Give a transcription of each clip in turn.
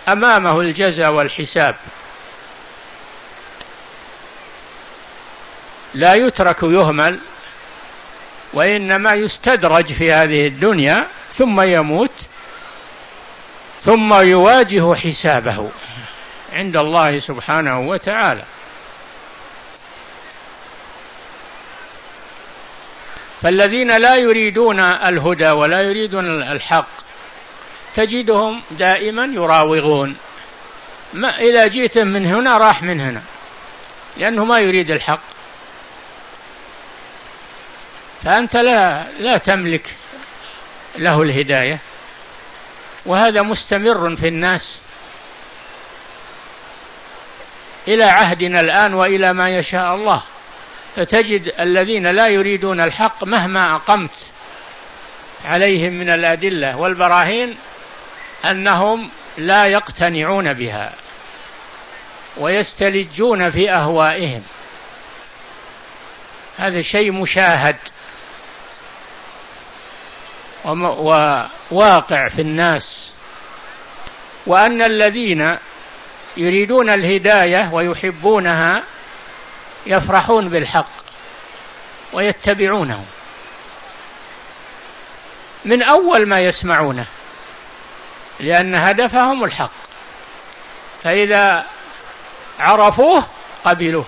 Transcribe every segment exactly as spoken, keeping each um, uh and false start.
أمامه الجزاء والحساب، لا يترك يهمل، وإنما يستدرج في هذه الدنيا ثم يموت ثم يواجه حسابه عند الله سبحانه وتعالى. فالذين لا يريدون الهدى ولا يريدون الحق تجدهم دائما يراوغون، ما إذا جئت من هنا راح من هنا، لأنه ما يريد الحق. فأنت لا لا تملك له الهداية، وهذا مستمر في الناس إلى عهدنا الآن وإلى ما يشاء الله. فتجد الذين لا يريدون الحق مهما أقمت عليهم من الأدلة والبراهين أنهم لا يقتنعون بها ويستلجون في أهوائهم. هذا شيء مشاهد وواقع في الناس. وأن الذين يريدون الهداية ويحبونها يفرحون بالحق ويتبعونه من أول ما يسمعونه، لأن هدفهم الحق، فإذا عرفوه قبلوه.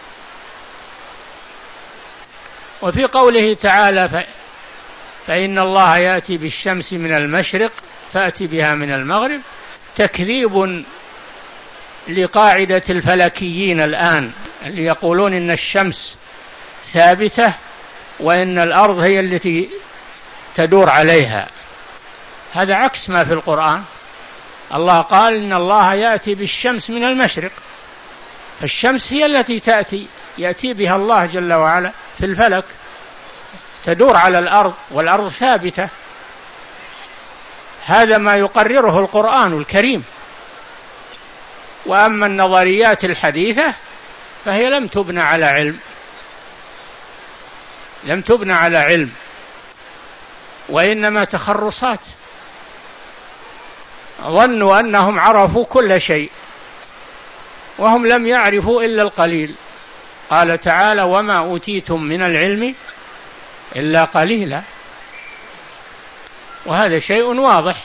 وفي قوله تعالى فإن الله يأتي بالشمس من المشرق فأتي بها من المغرب، تكذيب لقاعدة الفلكيين الآن اللي يقولون إن الشمس ثابتة وإن الأرض هي التي تدور عليها. هذا عكس ما في القرآن. الله قال إن الله يأتي بالشمس من المشرق، فالشمس هي التي تأتي يأتي بها الله جل وعلا في الفلك، تدور على الأرض والأرض ثابتة. هذا ما يقرره القرآن الكريم. وأما النظريات الحديثة فهي لم تبنى على علم، لم تبنى على علم وإنما تخرصات. ظنوا أنهم عرفوا كل شيء وهم لم يعرفوا إلا القليل. قال تعالى وما أوتيتم من العلم إلا قليلا. وهذا شيء واضح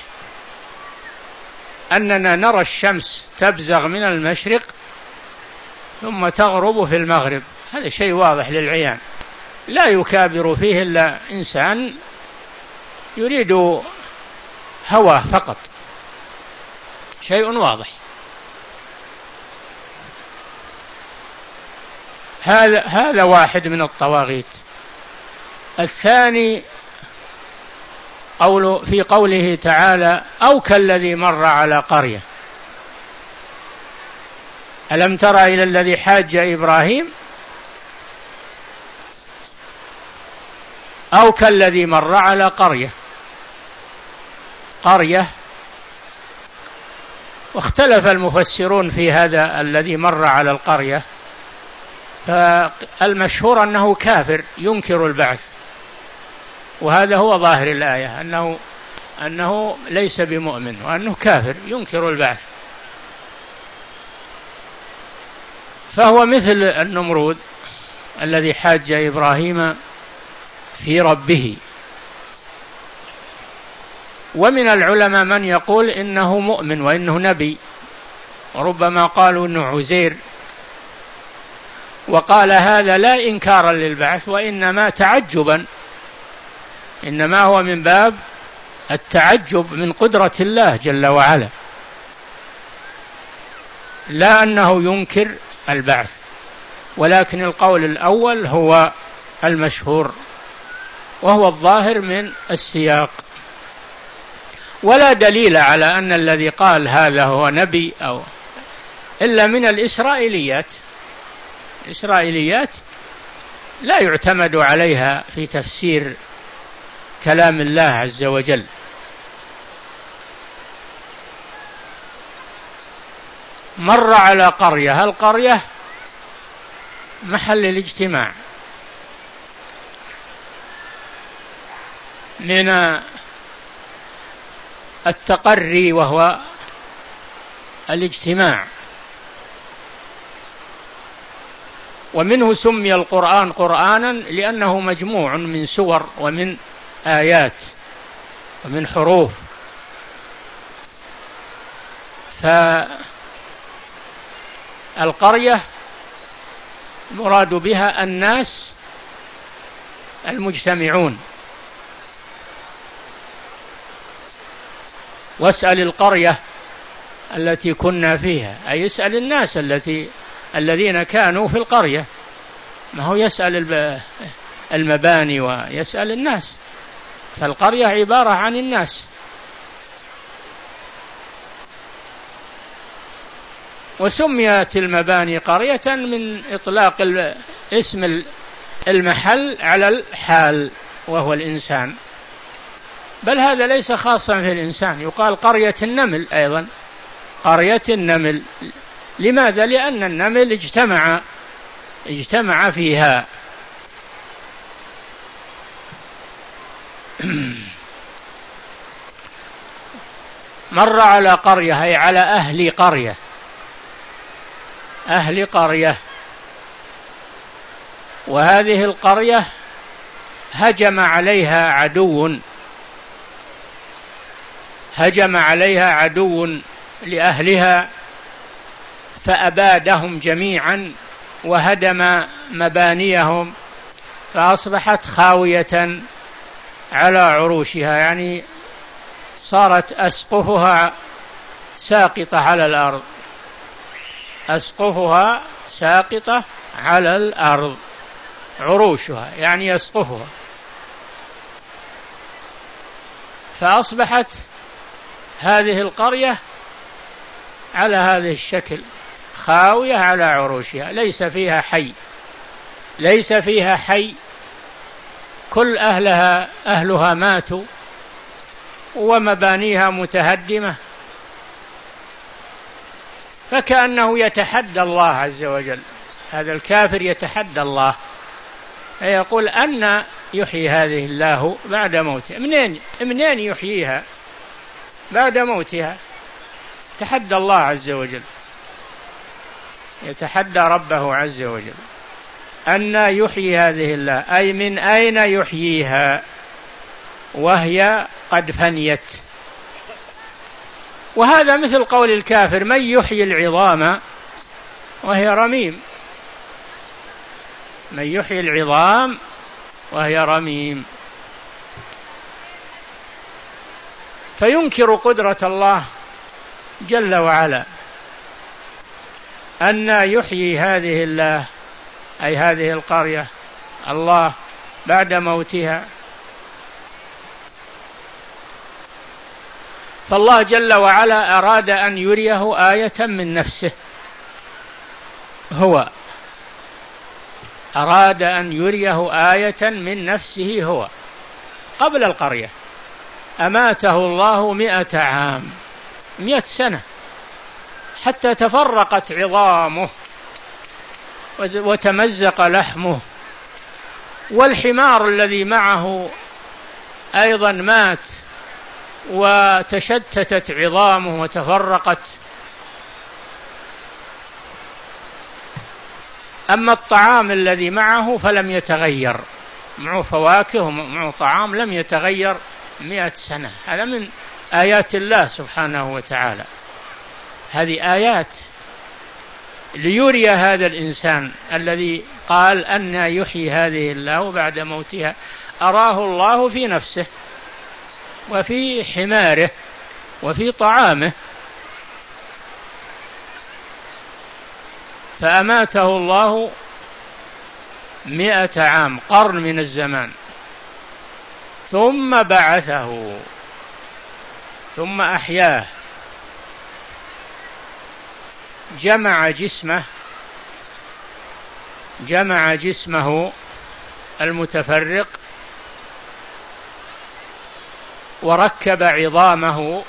أننا نرى الشمس تبزغ من المشرق ثم تغرب في المغرب، هذا شيء واضح للعيان، لا يكابر فيه إلا إنسان يريد هوى فقط، شيء واضح. هذا هذا واحد من الطواغيت. الثاني قول في قوله تعالى أو كالذي مر على قرية. ألم تر إلى الذي حاج إبراهيم أو كالذي مر على قرية. قرية، واختلف المفسرون في هذا الذي مر على القرية، فالمشهور أنه كافر ينكر البعث، وهذا هو ظاهر الآية أنه أنه ليس بمؤمن وأنه كافر ينكر البعث، فهو مثل النمرود الذي حاج إبراهيم في ربه. ومن العلماء من يقول إنه مؤمن وإنه نبي، وربما قالوا إنه عزير، وقال هذا لا إنكارا للبعث وإنما تعجبا، إنما هو من باب التعجب من قدرة الله جل وعلا، لا أنه ينكر البعث. ولكن القول الأول هو المشهور وهو الظاهر من السياق، ولا دليل على أن الذي قال هذا هو نبي أو إلا من الإسرائيليات. الإسرائيليات لا يعتمد عليها في تفسير كلام الله عز وجل. مر على قرية، القرية محل الاجتماع من التقري وهو الاجتماع. ومنه سمي القرآن قرآنا لأنه مجموع من سور ومن آيات ومن حروف. فالقرية مراد بها الناس المجتمعون. واسأل القرية التي كنا فيها، أي يسأل الناس التي الذين كانوا في القرية، ما هو يسأل المباني ويسأل الناس، فالقرية عبارة عن الناس. وسميت المباني قرية من إطلاق اسم المحل على الحال وهو الإنسان، بل هذا ليس خاصا في الإنسان، يقال قرية النمل أيضا، قرية النمل. لماذا؟ لأن النمل اجتمع اجتمع فيها. مر على قرية أي على أهل قرية، أهل قرية. وهذه القرية هجم عليها عدو، هجم عليها عدو لأهلها فأبادهم جميعا وهدم مبانيهم، فأصبحت خاوية على عروشها، يعني صارت أسقفها ساقطة على الأرض، أسقفها ساقطة على الأرض، عروشها يعني يسقفها، فأصبحت هذه القرية على هذا الشكل، خاوية على عروشها، ليس فيها حي، ليس فيها حي، كل أهلها أهلها ماتوا ومبانيها متهدمة. فكأنه يتحدى الله عز وجل، هذا الكافر يتحدى الله، يقول أن يحيي هذه الله بعد موتها، منين منين يحييها بعد موتها؟ تحدى الله عز وجل، يتحدى ربه عز وجل أن يحيي هذه الله، أي من أين يحييها وهي قد فنيت. وهذا مثل قول الكافر: من يحيي العظام وهي رميم، من يحيي العظام وهي رميم. فينكر قدرة الله جل وعلا أن يحيي هذه الله، أي هذه القرية، الله بعد موتها. فالله جل وعلا أراد أن يريه آية من نفسه، هو أراد أن يريه آية من نفسه هو قبل القرية. أماته الله مئة عام، مئة سنة، حتى تفرقت عظامه وتمزق لحمه، والحمار الذي معه أيضا مات وتشتتت عظامه وتفرقت. أما الطعام الذي معه فلم يتغير، معه فواكه ومعه طعام لم يتغير مئة سنة. هذا من آيات الله سبحانه وتعالى، هذه آيات ليري هذا الإنسان الذي قال أن يحيي هذه الله بعد موتها، أراه الله في نفسه وفي حماره وفي طعامه. فأماته الله مئة عام، قرن من الزمان، ثم بعثه، ثم أحياه، جمع جسمه جمع جسمه المتفرق وركب عظامه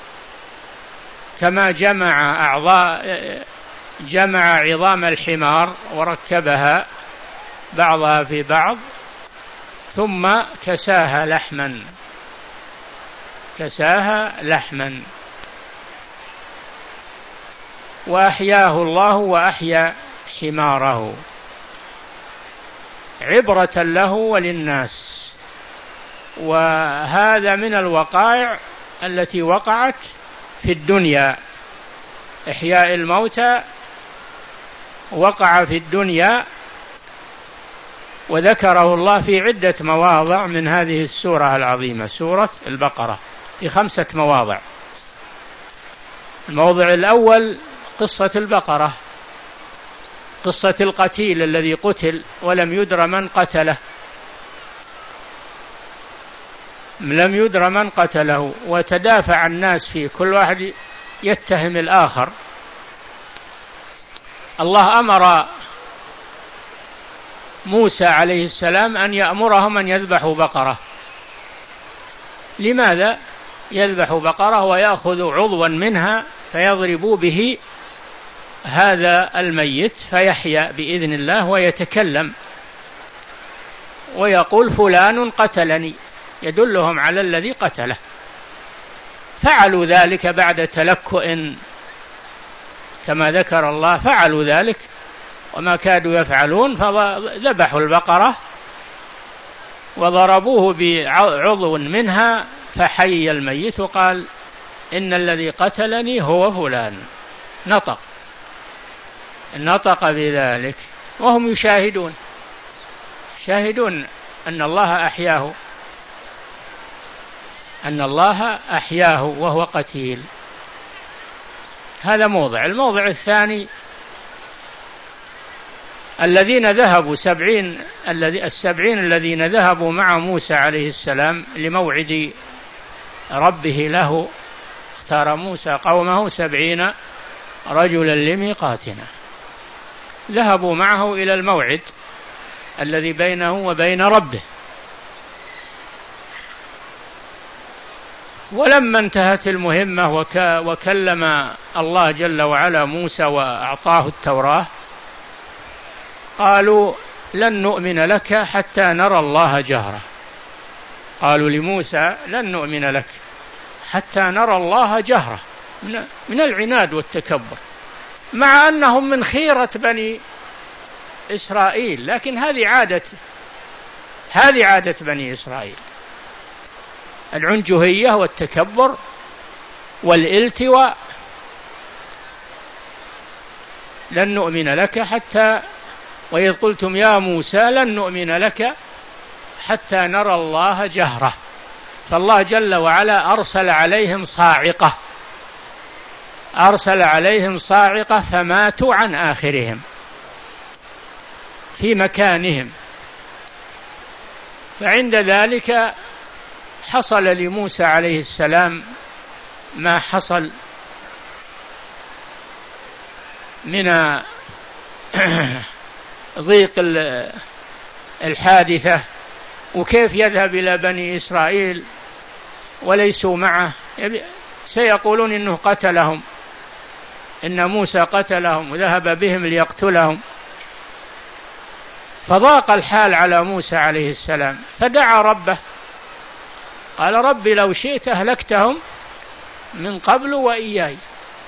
كما جمع أعضاء جمع عظام الحمار وركبها بعضها في بعض، ثم كساها لحما كساها لحما وأحياه الله وأحيا حماره عبرة له وللناس. وهذا من الوقائع التي وقعت في الدنيا، إحياء الموتى وقع في الدنيا، وذكره الله في عدة مواضع من هذه السورة العظيمة، سورة البقرة، في خمسة مواضع. الموضع الأول قصة البقرة، قصة القتيل الذي قتل ولم يدر من قتله، لم يدر من قتله، وتدافع الناس فيه، كل واحد يتهم الآخر. الله أمر موسى عليه السلام أن يأمرهم أن يذبحوا بقرة. لماذا يذبحوا بقرة ويأخذوا عضوا منها فيضربوا به هذا الميت فيحيا بإذن الله ويتكلم ويقول فلان قتلني، يدلهم على الذي قتله. فعلوا ذلك بعد تلكؤ كما ذكر الله، فعلوا ذلك وما كادوا يفعلون، فذبحوا البقرة وضربوه بعضو منها فحي الميت وقال إن الذي قتلني هو فلان. نطق نطق بذلك وهم يشاهدون، شاهدون أن الله أحياه، أن الله أحياه وهو قتيل. هذا موضع. الموضع الثاني الذين ذهبوا سبعين السبعين الذين ذهبوا مع موسى عليه السلام لموعد ربه له، اختار موسى قومه سبعين رجلا لميقاتنا، ذهبوا معه إلى الموعد الذي بينه وبين ربه. ولما انتهت المهمة وكلم الله جل وعلا موسى وأعطاه التوراة، قالوا لن نؤمن لك حتى نرى الله جهرة. قالوا لموسى لن نؤمن لك حتى نرى الله جهرة، من العناد والتكبر، مع أنهم من خيرة بني إسرائيل، لكن هذه عادة هذه عادة بني إسرائيل، العنجهية والتكبر والالتواء. لن نؤمن لك حتى، وإذ قلتم يا موسى لن نؤمن لك حتى نرى الله جهرة. فالله جل وعلا أرسل عليهم صاعقة، أرسل عليهم صاعقة فماتوا عن آخرهم في مكانهم. فعند ذلك حصل لموسى عليه السلام ما حصل من ضيق الحادثة، وكيف يذهب إلى بني إسرائيل وليسوا معه، سيقولون إنه قتلهم، إن موسى قتلهم وذهب بهم ليقتلهم. فضاق الحال على موسى عليه السلام، فدعا ربه قال رب لو شئت أهلكتهم من قبل وإياي،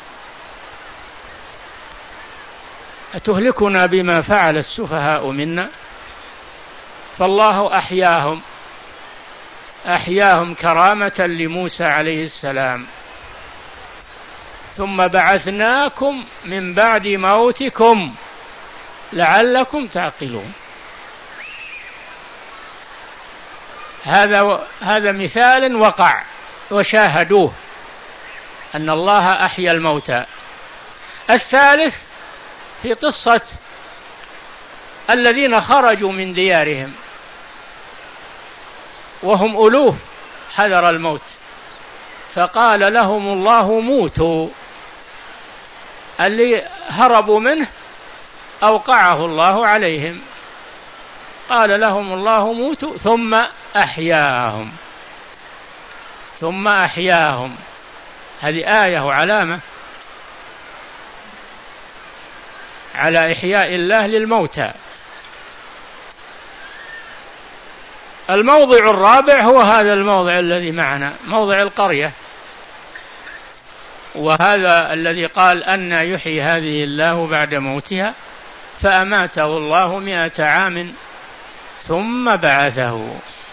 أتهلكنا بما فعل السفهاء منا؟ فالله أحياهم أحياهم كرامة لموسى عليه السلام. ثم بعثناكم من بعد موتكم لعلكم تعقلون. هذا هذا مثال وقع وشاهدوه أن الله أحيا الموتى. الثالث في قصة الذين خرجوا من ديارهم وهم ألوف حذر الموت، فقال لهم الله موتوا، اللي هربوا منه أوقعه الله عليهم، قال لهم الله موتوا ثم أحياهم ثم أحياهم. هذه آية وعلامة على إحياء الله للموتى. الموضع الرابع هو هذا الموضع الذي معنا، موضع القرية. وهذا الذي قال أن يحيي هذه الله بعد موتها، فأماته الله مئة عام ثم بعثه.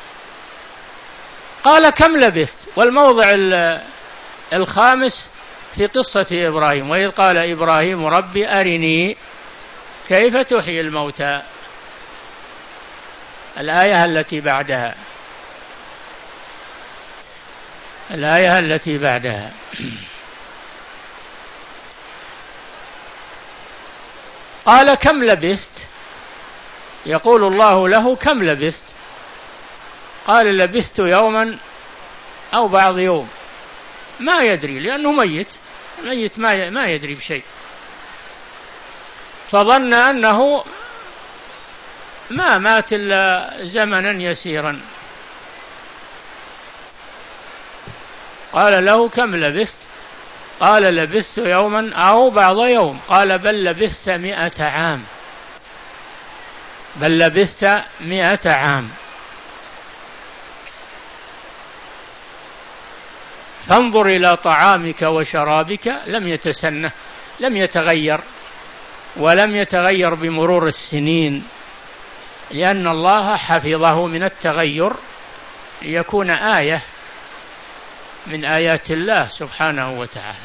قال كم لبثت؟ والموضع الخامس في قصة إبراهيم، وإذ قال إبراهيم رب أرني كيف تحيي الموتى، الآية التي بعدها الآية التي بعدها قال كم لبثت؟ يقول الله له كم لبثت؟ قال لبثت يوما أو بعض يوم، ما يدري لأنه ميت، ميت ما يدري بشيء، فظن أنه ما مات إلا زمنا يسيرا. قال له كم لبثت؟ قال لبثت يوما أو بعض يوم. قال بل لبثت مئة عام، بل لبثت مئة عام. فانظر إلى طعامك وشرابك لم يتسنه، لم يتغير، ولم يتغير بمرور السنين، لأن الله حفظه من التغير ليكون آية من آيات الله سبحانه وتعالى.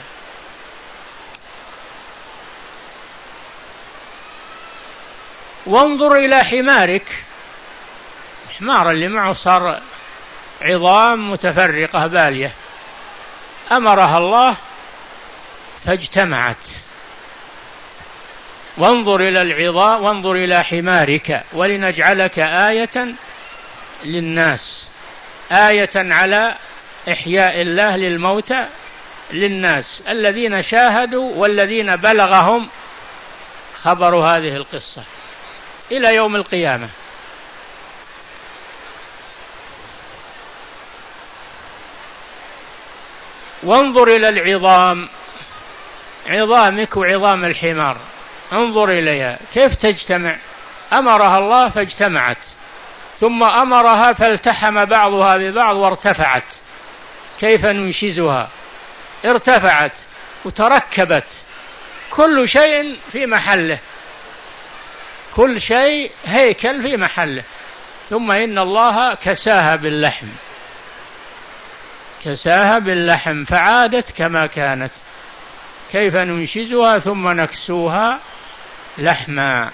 وانظر إلى حمارك، حمار اللي معه صار عظام متفرقة بالية، أمرها الله فاجتمعت. وانظر إلى العظام، وانظر إلى حمارك ولنجعلك آية للناس، آية على إحياء الله للموتى للناس الذين شاهدوا والذين بلغهم خبر هذه القصة إلى يوم القيامة. وانظر إلى العظام، عظامك وعظام الحمار، انظر إليها كيف تجتمع. أمرها الله فاجتمعت، ثم أمرها فالتحم بعضها ببعض وارتفعت. كيف ننشزها؟ ارتفعت وتركبت، كل شيء في محله، كل شيء هيكل في محله. ثم إن الله كساها باللحم، كساها باللحم فعادت كما كانت. كيف ننشزها ثم نكسوها لحما.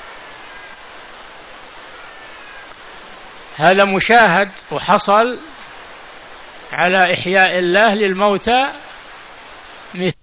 هذا مشاهد وحصل على إحياء الله للموتى مثل